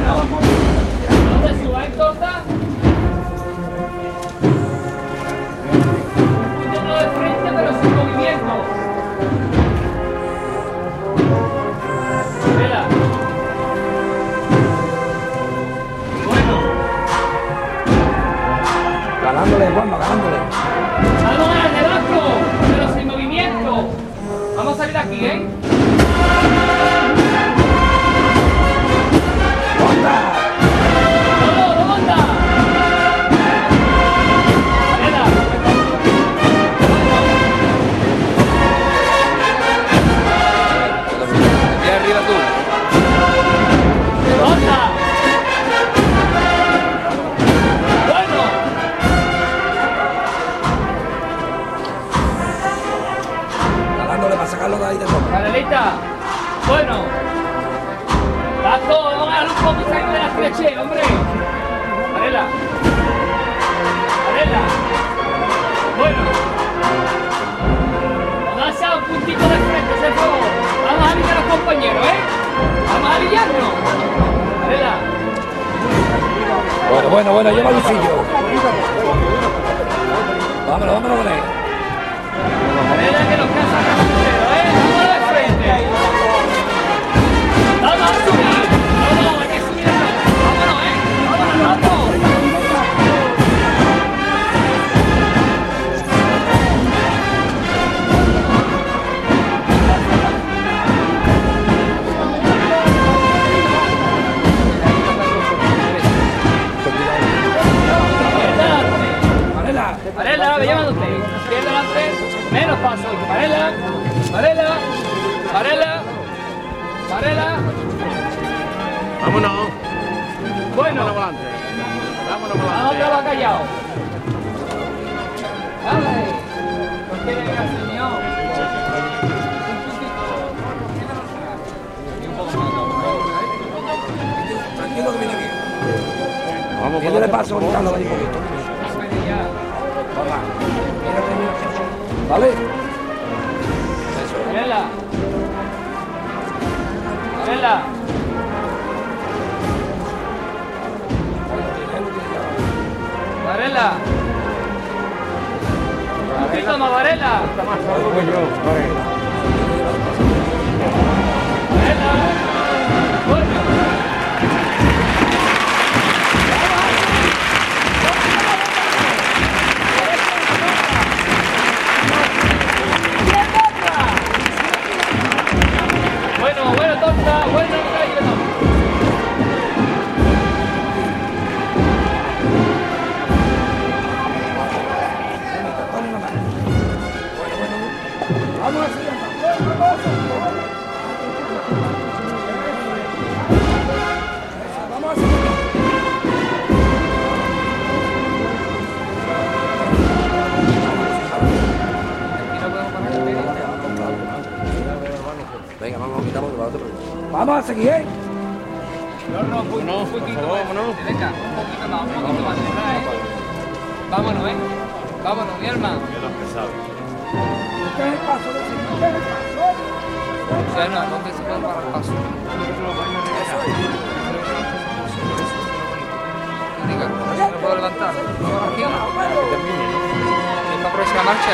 Bueno. No te subas en torta. Intento de frente, pero sin movimiento. Vela. Bueno. Ganándole, Juanma, ganándole. Vamos a darle bajo, pero sin movimiento. Vamos a salir de aquí, ¿eh? Bueno, Paco, vamos a darle un poco de la flecha, hombre. Varela. Varela. Bueno. Vamos a hacer un puntito de frente, por favor. Vamos a aliviar a los compañeros, ¿eh? Vamos a aliviarnos. Varela. Bueno, lleva Lucillo. Vámonos con él. Varela que nos cansa el primero, ¿eh? Vamos de frente. ¡Vamos a subir! ¡Vamos! ¡Hay que subir! ¡Vámonos, ¡vámonos, vamos! Varela, me llaman usted. Izquierda delante, menos paso. Varela, Varela, Varela, Varela. Vámonos. Bueno. Vámonos volante. Vámonos volante. ¿A dónde va callado? Dale. ¿Por qué llega el señor? Tranquilo que viene aquí. Vamos, ¿Qué le pasa ahorita? Un poquito. ¿Vale? Varela. Varela. Varela. Un poquito más, Varela. Varela. Bueno. Bueno, tonta, bueno, Vamos a seguir. Vamos a seguir. Venga, vamos, quitamos que va a otro. Vamos a seguir, ¿eh? No, un poquito más. Venga, un poquito más, ¿verdad, Vámonos, Vámonos, mi hermano. ¿Qué es el paso? ¿Qué es el paso? O sea, no, ¿dónde se puede parar el paso? Venga, ¿no puedo levantar? Aquí. ¿Y para próxima marcha?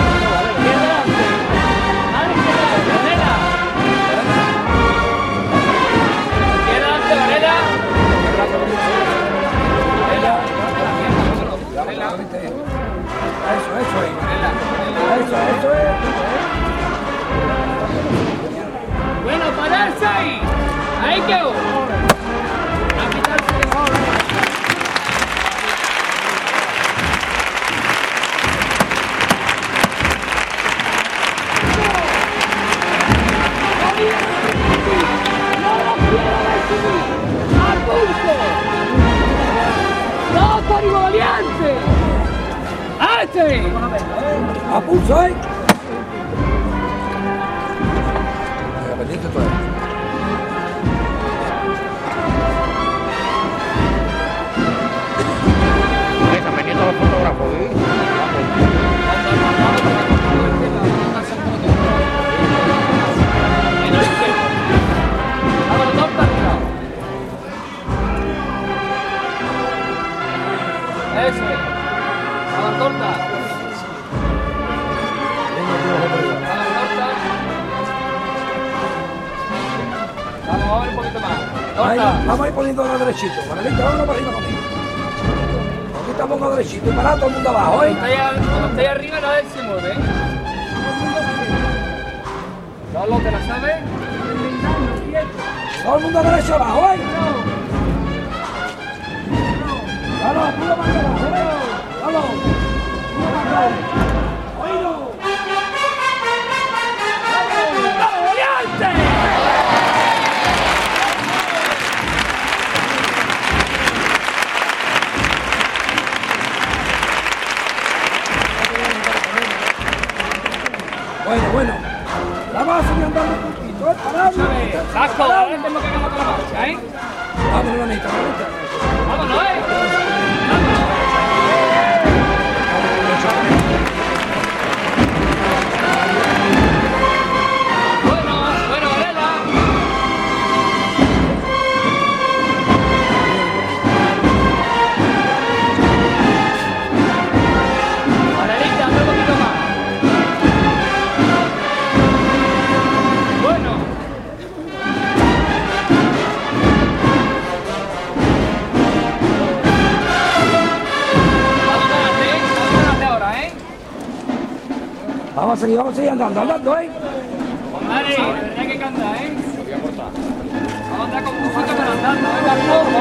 Eso es. Bueno, pararse ahí. Ahí quedó. A quitarse de ahora. ¡No, Código Valiente! ¡Este! A pulso, ¿eh? Venga, pendiente todo. Están vendiendo los fotógrafos, ¿eh? corta. Vamos, vamos un poquito más. Ahí, Corta. vamos a ir poniendo derechito. Manolito, vámonos para arriba conmigo. Aquí estamos derechito y para todo el mundo abajo, ¿eh? Cuando estáis arriba nadie se mueve. ¿Solo te la sabes? Todo el mundo derecho abajo, ¿eh? Vamos, puro más abajo, ¿eh? Vamos. Puro más abajo. ¡Oído! ¡Vamos, Oriente! Bueno. Vamos a seguir andando un poquito, ¿eh? Paramos. Vasco, ahora tenemos que ganar con la marcha, ¿eh? Vámonos, manita. Vámonos, ¿eh? Bueno, Varela. Varelita, un poquito más. Bueno. Vamos a ahora, ¿eh? Vamos a seguir andando, ¿eh? Mari, de verdad que canta, ¿eh? Vamos a andar con un poquito andando, ¿eh, Vasco?